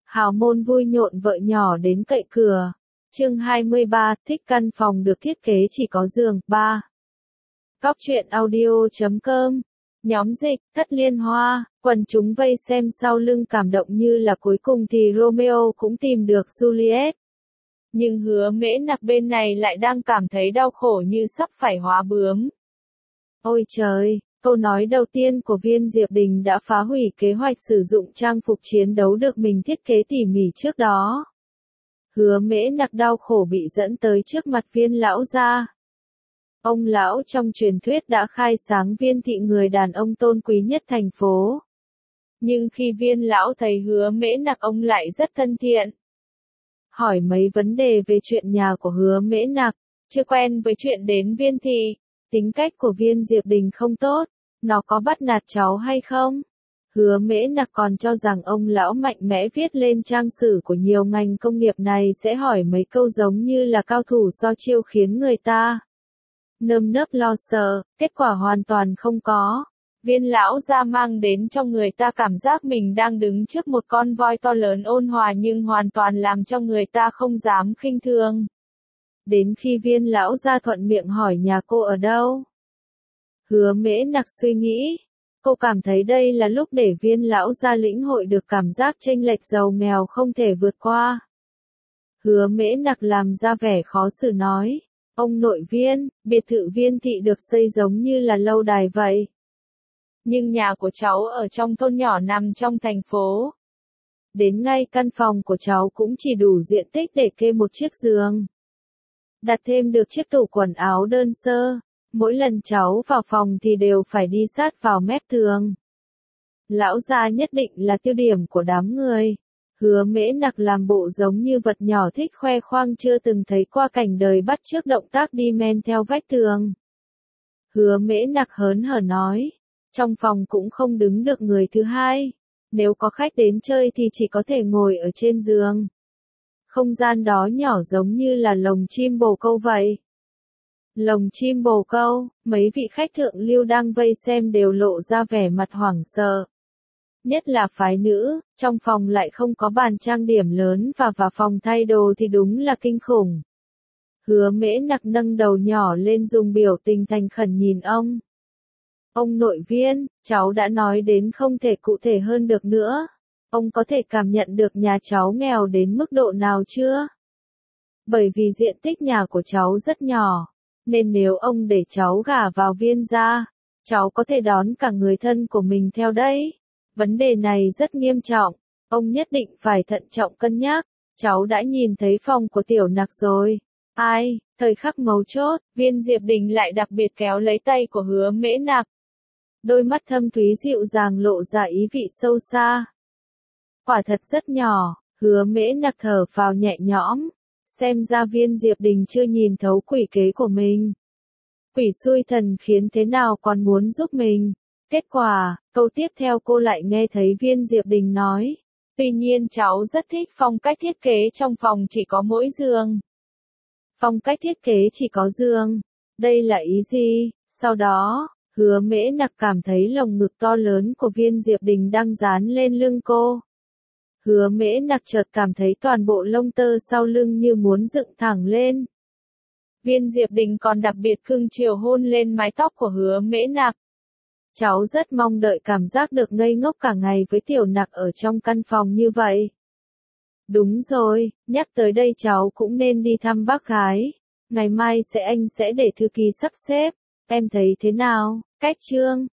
Hào môn vui nhộn vợ nhỏ đến cậy cửa. Chương 23, thích căn phòng được thiết kế chỉ có giường. 3. Cóc truyện audio.com. Nhóm dịch, Thất Liên Hoa, quần chúng vây xem sau lưng cảm động như là cuối cùng thì Romeo cũng tìm được Juliet. Nhưng Hứa Mễ Nặc bên này lại đang cảm thấy đau khổ như sắp phải hóa bướm. Ôi trời, câu nói đầu tiên của Viên Diệp Đình đã phá hủy kế hoạch sử dụng trang phục chiến đấu được mình thiết kế tỉ mỉ trước đó. Hứa Mễ Nặc đau khổ bị dẫn tới trước mặt Viên lão gia. Ông lão trong truyền thuyết đã khai sáng Viên thị người đàn ông tôn quý nhất thành phố. Nhưng khi Viên lão thấy Hứa Mễ Nặc ông lại rất thân thiện. Hỏi mấy vấn đề về chuyện nhà của Hứa Mễ Nặc, chưa quen với chuyện đến Viên thị. Tính cách của Viên Diệp Đình không tốt, nó có bắt nạt cháu hay không? Hứa Mễ Nặc còn cho rằng ông lão mạnh mẽ viết lên trang sử của nhiều ngành công nghiệp này sẽ hỏi mấy câu giống như là cao thủ so chiêu khiến người ta nơm nớp lo sợ, kết quả hoàn toàn không có. Viên lão gia mang đến cho người ta cảm giác mình đang đứng trước một con voi to lớn ôn hòa nhưng hoàn toàn làm cho người ta không dám khinh thường. Đến khi Viên lão gia thuận miệng hỏi nhà cô ở đâu, Hứa Mễ Nặc suy nghĩ. Cô cảm thấy đây là lúc để Viên lão gia lĩnh hội được cảm giác chênh lệch giàu nghèo không thể vượt qua. Hứa Mễ Nặc làm ra vẻ khó xử nói, ông nội Viên, biệt thự Viên thị được xây giống như là lâu đài vậy. Nhưng nhà của cháu ở trong thôn nhỏ nằm trong thành phố. Đến ngay căn phòng của cháu cũng chỉ đủ diện tích để kê một chiếc giường. Đặt thêm được chiếc tủ quần áo đơn sơ. Mỗi lần cháu vào phòng thì đều phải đi sát vào mép tường. Lão gia nhất định là tiêu điểm của đám người. Hứa Mễ Nặc làm bộ giống như vật nhỏ thích khoe khoang chưa từng thấy qua cảnh đời bắt chước động tác đi men theo vách tường. Hứa Mễ Nặc hớn hở nói, trong phòng cũng không đứng được người thứ hai. Nếu có khách đến chơi thì chỉ có thể ngồi ở trên giường. Không gian đó nhỏ giống như là lồng chim bồ câu vậy. Lồng chim bồ câu, mấy vị khách thượng lưu đang vây xem đều lộ ra vẻ mặt hoảng sợ. Nhất là phái nữ, trong phòng lại không có bàn trang điểm lớn và phòng thay đồ thì đúng là kinh khủng. Hứa Mễ Nặc nâng đầu nhỏ lên dùng biểu tình thành khẩn nhìn ông. Ông nội Viên, cháu đã nói đến không thể cụ thể hơn được nữa. Ông có thể cảm nhận được nhà cháu nghèo đến mức độ nào chưa? Bởi vì diện tích nhà của cháu rất nhỏ. Nên nếu ông để cháu gả vào Viên gia, cháu có thể đón cả người thân của mình theo đấy. Vấn đề này rất nghiêm trọng, ông nhất định phải thận trọng cân nhắc. Cháu đã nhìn thấy phòng của Tiểu Nặc rồi. Ai, thời khắc mấu chốt, Viên Diệp Đình lại đặc biệt kéo lấy tay của Hứa Mễ Nặc. Đôi mắt thâm thúy dịu dàng lộ ra ý vị sâu xa. Quả thật rất nhỏ, Hứa Mễ Nặc thở phào nhẹ nhõm. Xem ra Viên Diệp Đình chưa nhìn thấu quỷ kế của mình. Quỷ xui thần khiến thế nào còn muốn giúp mình. Kết quả, câu tiếp theo cô lại nghe thấy Viên Diệp Đình nói. Tuy nhiên cháu rất thích phong cách thiết kế trong phòng chỉ có mỗi giường. Phong cách thiết kế chỉ có giường. Đây là ý gì? Sau đó, Hứa Mễ Nặc cảm thấy lồng ngực to lớn của Viên Diệp Đình đang dán lên lưng cô. Hứa Mễ Nặc chợt cảm thấy toàn bộ lông tơ sau lưng như muốn dựng thẳng lên. Viên Diệp Đình còn đặc biệt cưng chiều hôn lên mái tóc của Hứa Mễ Nặc. Cháu rất mong đợi cảm giác được ngây ngốc cả ngày với Tiểu Nặc ở trong căn phòng như vậy. Đúng rồi, nhắc tới đây cháu cũng nên đi thăm bác gái. Ngày mai anh sẽ để thư ký sắp xếp. Em thấy thế nào? Cách chương